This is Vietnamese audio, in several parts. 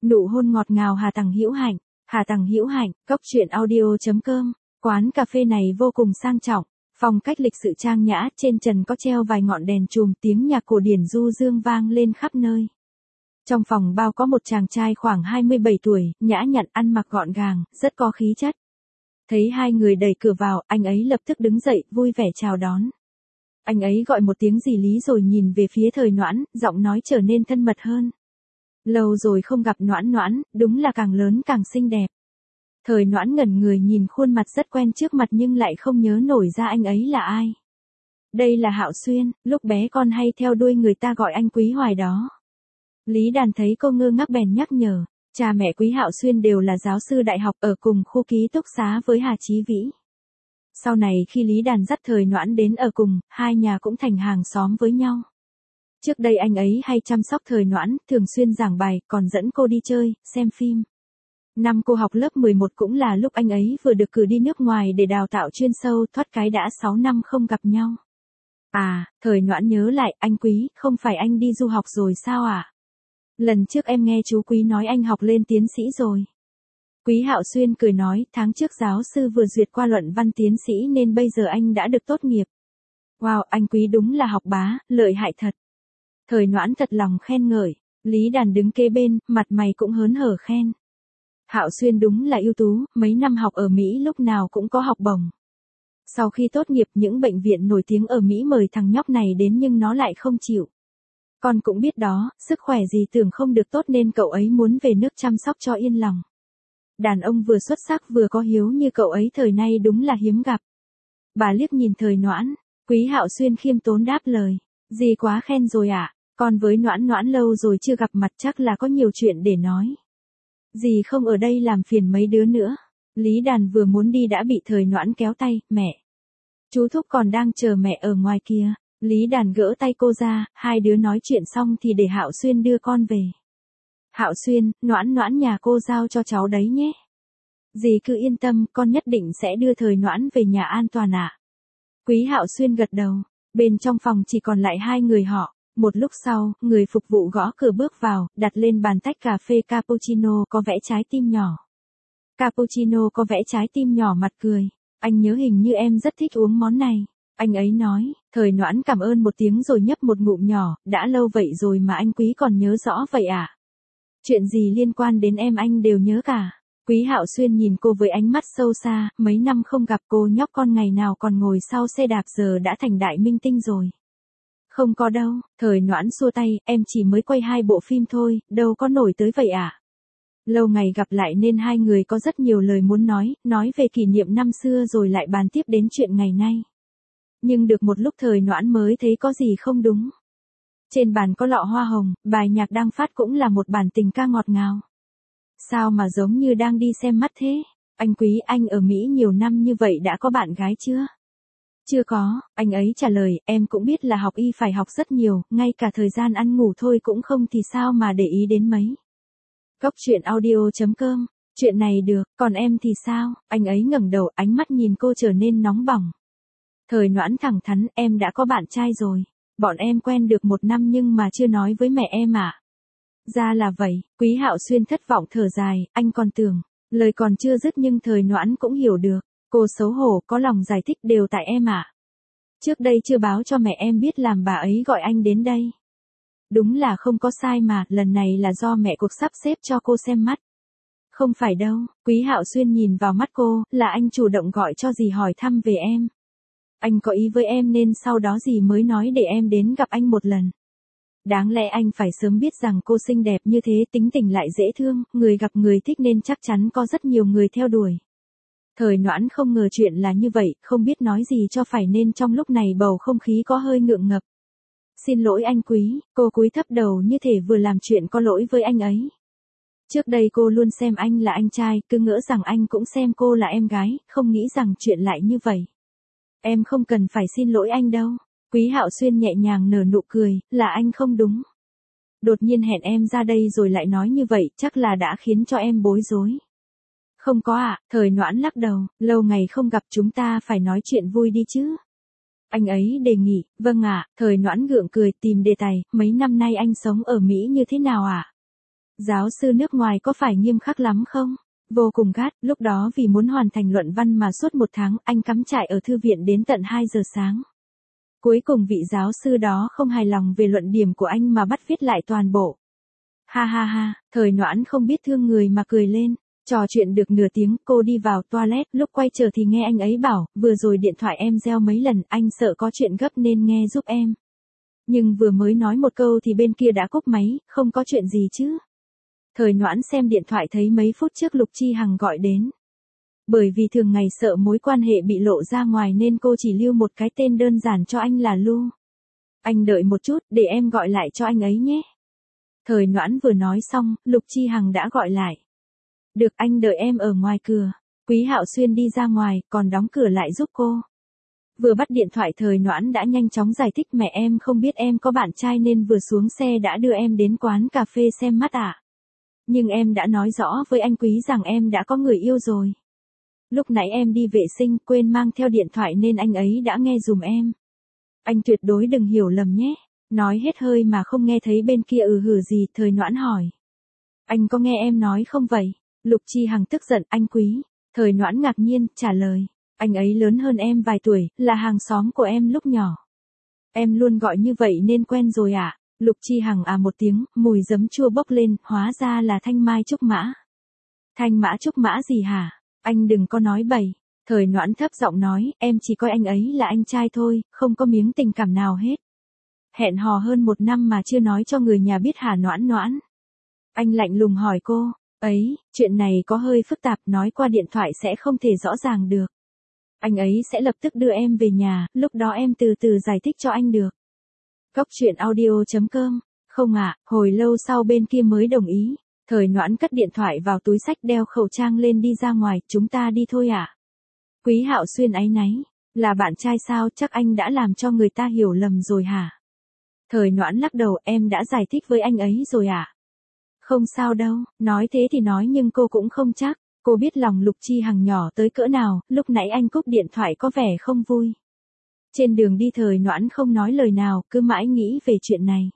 Nụ hôn ngọt ngào Hà Tằng Hữu Hạnh. Hà Tằng Hữu Hạnh, cốc truyện audio.com. Quán cà phê này vô cùng sang trọng, phong cách lịch sự trang nhã, trên trần có treo vài ngọn đèn chùm, tiếng nhạc cổ điển du dương vang lên khắp nơi. Trong phòng bao có một chàng trai khoảng 27 tuổi, nhã nhặn, ăn mặc gọn gàng, rất có khí chất. Thấy hai người đẩy cửa vào, anh ấy lập tức đứng dậy, vui vẻ chào đón. Anh ấy gọi một tiếng dì Lý rồi nhìn về phía Thời Noãn, giọng nói trở nên thân mật hơn. Lâu rồi không gặp Noãn Noãn, đúng là càng lớn càng xinh đẹp. Thời Noãn ngẩn người nhìn khuôn mặt rất quen trước mặt nhưng lại không nhớ nổi ra anh ấy là ai. Đây là Hạo Xuyên, lúc bé con hay theo đuôi người ta gọi anh Quý Hoài đó. Lý Đàn thấy cô ngơ ngác bèn nhắc nhở, cha mẹ Quý Hạo Xuyên đều là giáo sư đại học ở cùng khu ký túc xá với Hà Chí Vĩ. Sau này khi Lý Đàn dắt Thời Noãn đến ở cùng, hai nhà cũng thành hàng xóm với nhau. Trước đây anh ấy hay chăm sóc Thời Noãn, thường xuyên giảng bài, còn dẫn cô đi chơi, xem phim. Năm cô học lớp 11 cũng là lúc anh ấy vừa được cử đi nước ngoài để đào tạo chuyên sâu, thoát cái đã 6 năm không gặp nhau. À, Thời Noãn nhớ lại, anh Quý, không phải anh đi du học rồi sao ạ? Lần trước em nghe chú Quý nói anh học lên tiến sĩ rồi. Quý Hạo Xuyên cười nói, tháng trước giáo sư vừa duyệt qua luận văn tiến sĩ nên bây giờ anh đã được tốt nghiệp. Wow, anh Quý đúng là học bá, lợi hại thật. Thời Noãn thật lòng khen ngợi, Lý Đàn đứng kế bên, mặt mày cũng hớn hở khen. Hạo Xuyên đúng là ưu tú, mấy năm học ở Mỹ lúc nào cũng có học bổng. Sau khi tốt nghiệp những bệnh viện nổi tiếng ở Mỹ mời thằng nhóc này đến nhưng nó lại không chịu. Con cũng biết đó, sức khỏe gì tưởng không được tốt nên cậu ấy muốn về nước chăm sóc cho yên lòng. Đàn ông vừa xuất sắc vừa có hiếu như cậu ấy thời nay đúng là hiếm gặp. Bà liếc nhìn Thời Noãn, Quý Hạo Xuyên khiêm tốn đáp lời, dì quá khen rồi ạ, con với Noãn Noãn lâu rồi chưa gặp mặt chắc là có nhiều chuyện để nói. Dì không ở đây làm phiền mấy đứa nữa. Lý Đàn vừa muốn đi đã bị Thời Noãn kéo tay, mẹ. Chú Thúc còn đang chờ mẹ ở ngoài kia. Lý Đàn gỡ tay cô ra, hai đứa nói chuyện xong thì để Hạo Xuyên đưa con về. Hạo Xuyên, Noãn Noãn nhà cô giao cho cháu đấy nhé. Dì cứ yên tâm, con nhất định sẽ đưa Thời Noãn về nhà an toàn ạ. Quý Hạo Xuyên gật đầu. Bên trong phòng chỉ còn lại hai người họ. Một lúc sau, người phục vụ gõ cửa bước vào, đặt lên bàn tách cà phê cappuccino có vẽ trái tim nhỏ. Cappuccino có vẽ trái tim nhỏ mặt cười. Anh nhớ hình như em rất thích uống món này. Anh ấy nói, Thời Noãn cảm ơn một tiếng rồi nhấp một ngụm nhỏ, đã lâu vậy rồi mà anh Quý còn nhớ rõ vậy à? Chuyện gì liên quan đến em anh đều nhớ cả. Quý Hạo Xuyên nhìn cô với ánh mắt sâu xa, mấy năm không gặp cô nhóc con ngày nào còn ngồi sau xe đạp giờ đã thành đại minh tinh rồi. Không có đâu, Thời Noãn xua tay, em chỉ mới quay 2 bộ phim thôi, đâu có nổi tới vậy à? Lâu ngày gặp lại nên hai người có rất nhiều lời muốn nói về kỷ niệm năm xưa rồi lại bàn tiếp đến chuyện ngày nay. Nhưng được một lúc Thời Noãn mới thấy có gì không đúng. Trên bàn có lọ hoa hồng, bài nhạc đang phát cũng là một bản tình ca ngọt ngào. Sao mà giống như đang đi xem mắt thế? Anh Quý, anh ở Mỹ nhiều năm như vậy đã có bạn gái chưa? Chưa có, anh ấy trả lời, em cũng biết là học y phải học rất nhiều, ngay cả thời gian ăn ngủ thôi cũng không thì sao mà để ý đến mấy. Cốc truyện audio.com, chuyện này được, còn em thì sao? Anh ấy ngẩng đầu, ánh mắt nhìn cô trở nên nóng bỏng. Thời Noãn thẳng thắn, em đã có bạn trai rồi. Bọn em quen được 1 năm nhưng mà chưa nói với mẹ em à. Ra là vậy, Quý Hạo Xuyên thất vọng thở dài, anh còn tưởng. Lời còn chưa dứt nhưng Thời Noãn cũng hiểu được. Cô xấu hổ, có lòng giải thích đều tại em à. Trước đây chưa báo cho mẹ em biết làm bà ấy gọi anh đến đây. Đúng là không có sai mà, lần này là do mẹ cuộc sắp xếp cho cô xem mắt. Không phải đâu, Quý Hạo Xuyên nhìn vào mắt cô, là anh chủ động gọi cho dì hỏi thăm về em. Anh có ý với em nên sau đó dì mới nói để em đến gặp anh một lần. Đáng lẽ anh phải sớm biết rằng cô xinh đẹp như thế, tính tình lại dễ thương, người gặp người thích nên chắc chắn có rất nhiều người theo đuổi. Thời Noãn không ngờ chuyện là như vậy, không biết nói gì cho phải nên trong lúc này bầu không khí có hơi ngượng ngập. Xin lỗi anh Quý, cô cúi thấp đầu như thể vừa làm chuyện có lỗi với anh ấy. Trước đây cô luôn xem anh là anh trai, cứ ngỡ rằng anh cũng xem cô là em gái, không nghĩ rằng chuyện lại như vậy. Em không cần phải xin lỗi anh đâu. Quý Hạo Xuyên nhẹ nhàng nở nụ cười, là anh không đúng. Đột nhiên hẹn em ra đây rồi lại nói như vậy, chắc là đã khiến cho em bối rối. Không có ạ, Thời Noãn lắc đầu, lâu ngày không gặp chúng ta phải nói chuyện vui đi chứ. Anh ấy đề nghị, vâng ạ, Thời Noãn gượng cười tìm đề tài, mấy năm nay anh sống ở Mỹ như thế nào ạ? Giáo sư nước ngoài có phải nghiêm khắc lắm không? Vô cùng gắt, lúc đó vì muốn hoàn thành luận văn mà suốt 1 tháng, anh cắm trại ở thư viện đến tận 2 giờ sáng. Cuối cùng vị giáo sư đó không hài lòng về luận điểm của anh mà bắt viết lại toàn bộ. Ha ha ha, Thời Noãn không biết thương người mà cười lên. Trò chuyện được nửa tiếng, cô đi vào toilet, lúc quay trở thì nghe anh ấy bảo, vừa rồi điện thoại em reo mấy lần, anh sợ có chuyện gấp nên nghe giúp em. Nhưng vừa mới nói một câu thì bên kia đã cúp máy, không có chuyện gì chứ. Thời Noãn xem điện thoại thấy mấy phút trước Lục Chi Hằng gọi đến. Bởi vì thường ngày sợ mối quan hệ bị lộ ra ngoài nên cô chỉ lưu một cái tên đơn giản cho anh là Lu. Anh đợi một chút, để em gọi lại cho anh ấy nhé. Thời Noãn vừa nói xong, Lục Chi Hằng đã gọi lại. Được, anh đợi em ở ngoài cửa. Quý Hạo Xuyên đi ra ngoài, còn đóng cửa lại giúp cô. Vừa bắt điện thoại Thời Noãn đã nhanh chóng giải thích, mẹ em không biết em có bạn trai nên vừa xuống xe đã đưa em đến quán cà phê xem mắt ạ. Nhưng em đã nói rõ với anh Quý rằng em đã có người yêu rồi. Lúc nãy em đi vệ sinh quên mang theo điện thoại nên anh ấy đã nghe giùm em. Anh tuyệt đối đừng hiểu lầm nhé. Nói hết hơi mà không nghe thấy bên kia hử gì, Thời Noãn hỏi. Anh có nghe em nói không vậy? Lục Chi Hằng tức giận, anh Quý. Thời Noãn ngạc nhiên, trả lời. Anh ấy lớn hơn em vài tuổi, là hàng xóm của em lúc nhỏ. Em luôn gọi như vậy nên quen rồi ạ. Lục Chi Hằng một tiếng, mùi giấm chua bốc lên, hóa ra là Thanh Mai Trúc Mã. Thanh Mã Trúc Mã gì hả? Anh đừng có nói bậy. Thời Noãn thấp giọng nói, em chỉ coi anh ấy là anh trai thôi, không có miếng tình cảm nào hết. Hẹn hò hơn 1 năm mà chưa nói cho người nhà biết hả Noãn Noãn? Anh lạnh lùng hỏi cô, ấy, chuyện này có hơi phức tạp, nói qua điện thoại sẽ không thể rõ ràng được. Anh ấy sẽ lập tức đưa em về nhà, lúc đó em từ từ giải thích cho anh được. Cốc truyện audio.com. Không ạ, hồi lâu sau bên kia mới đồng ý. Thời Noãn cất điện thoại vào túi xách, đeo khẩu trang lên đi ra ngoài, chúng ta đi thôi ạ. Quý Hạo Xuyên áy náy, là bạn trai sao, chắc anh đã làm cho người ta hiểu lầm rồi hả? Thời Noãn lắc đầu, em đã giải thích với anh ấy rồi ạ. Không sao đâu, nói thế thì nói nhưng cô cũng không chắc. Cô biết lòng Lục Chi Hằng nhỏ tới cỡ nào, lúc nãy anh cúp điện thoại có vẻ không vui. Trên đường đi Thời Noãn không nói lời nào, cứ mãi nghĩ về chuyện này.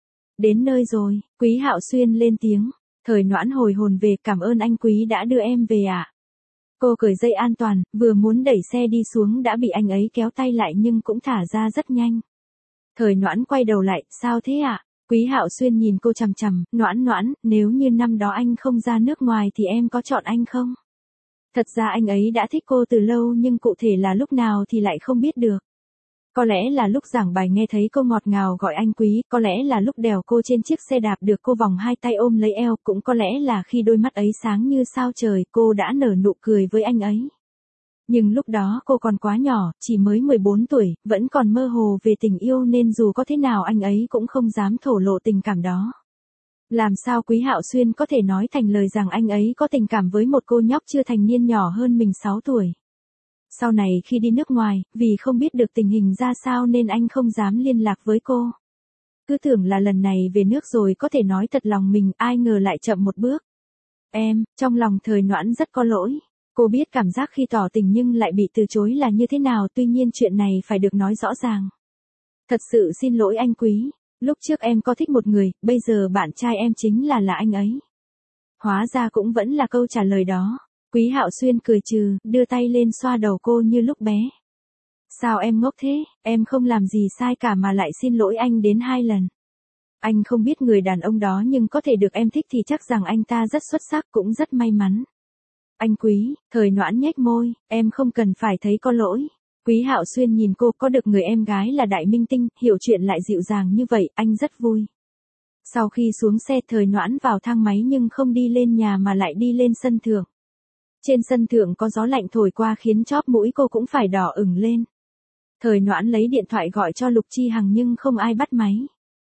Đến nơi rồi, Quý Hạo Xuyên lên tiếng. Thời Noãn hồi hồn về, cảm ơn anh Quý đã đưa em về ạ. Cô cởi dây an toàn, vừa muốn đẩy xe đi xuống đã bị anh ấy kéo tay lại nhưng cũng thả ra rất nhanh. Thời Noãn quay đầu lại, sao thế ạ? Quý Hạo Xuyên nhìn cô chằm chằm, Noãn Noãn, nếu như năm đó anh không ra nước ngoài thì em có chọn anh không? Thật ra anh ấy đã thích cô từ lâu nhưng cụ thể là lúc nào thì lại không biết được. Có lẽ là lúc giảng bài nghe thấy cô ngọt ngào gọi anh Quý, có lẽ là lúc đèo cô trên chiếc xe đạp được cô vòng hai tay ôm lấy eo, cũng có lẽ là khi đôi mắt ấy sáng như sao trời, cô đã nở nụ cười với anh ấy. Nhưng lúc đó cô còn quá nhỏ, chỉ mới 14 tuổi, vẫn còn mơ hồ về tình yêu nên dù có thế nào anh ấy cũng không dám thổ lộ tình cảm đó. Làm sao Quý Hạo Xuyên có thể nói thành lời rằng anh ấy có tình cảm với một cô nhóc chưa thành niên nhỏ hơn mình 6 tuổi. Sau này khi đi nước ngoài, vì không biết được tình hình ra sao nên anh không dám liên lạc với cô. Cứ tưởng là lần này về nước rồi có thể nói thật lòng mình, ai ngờ lại chậm một bước. Em, trong lòng Thời Noãn rất có lỗi. Cô biết cảm giác khi tỏ tình nhưng lại bị từ chối là như thế nào, tuy nhiên chuyện này phải được nói rõ ràng. Thật sự xin lỗi anh Quý, lúc trước em có thích một người, bây giờ bạn trai em chính là anh ấy. Hóa ra cũng vẫn là câu trả lời đó. Quý Hạo Xuyên cười trừ, đưa tay lên xoa đầu cô như lúc bé. Sao em ngốc thế, em không làm gì sai cả mà lại xin lỗi anh đến 2 lần. Anh không biết người đàn ông đó nhưng có thể được em thích thì chắc rằng anh ta rất xuất sắc, cũng rất may mắn. Anh Quý, Thời Noãn nhếch môi, em không cần phải thấy có lỗi. Quý Hạo Xuyên nhìn cô, có được người em gái là đại minh tinh, hiểu chuyện lại dịu dàng như vậy, anh rất vui. Sau khi xuống xe Thời Noãn vào thang máy nhưng không đi lên nhà mà lại đi lên sân thượng. Trên sân thượng có gió lạnh thổi qua khiến chóp mũi cô cũng phải đỏ ửng lên. Thời Noãn lấy điện thoại gọi cho Lục Chi Hằng nhưng không ai bắt máy.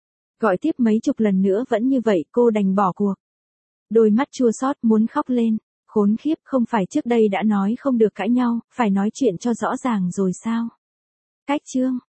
Gọi tiếp mấy chục lần nữa vẫn như vậy, cô đành bỏ cuộc. Đôi mắt chua xót muốn khóc lên. Khốn khiếp, không phải trước đây đã nói không được cãi nhau, phải nói chuyện cho rõ ràng rồi sao? Cách chương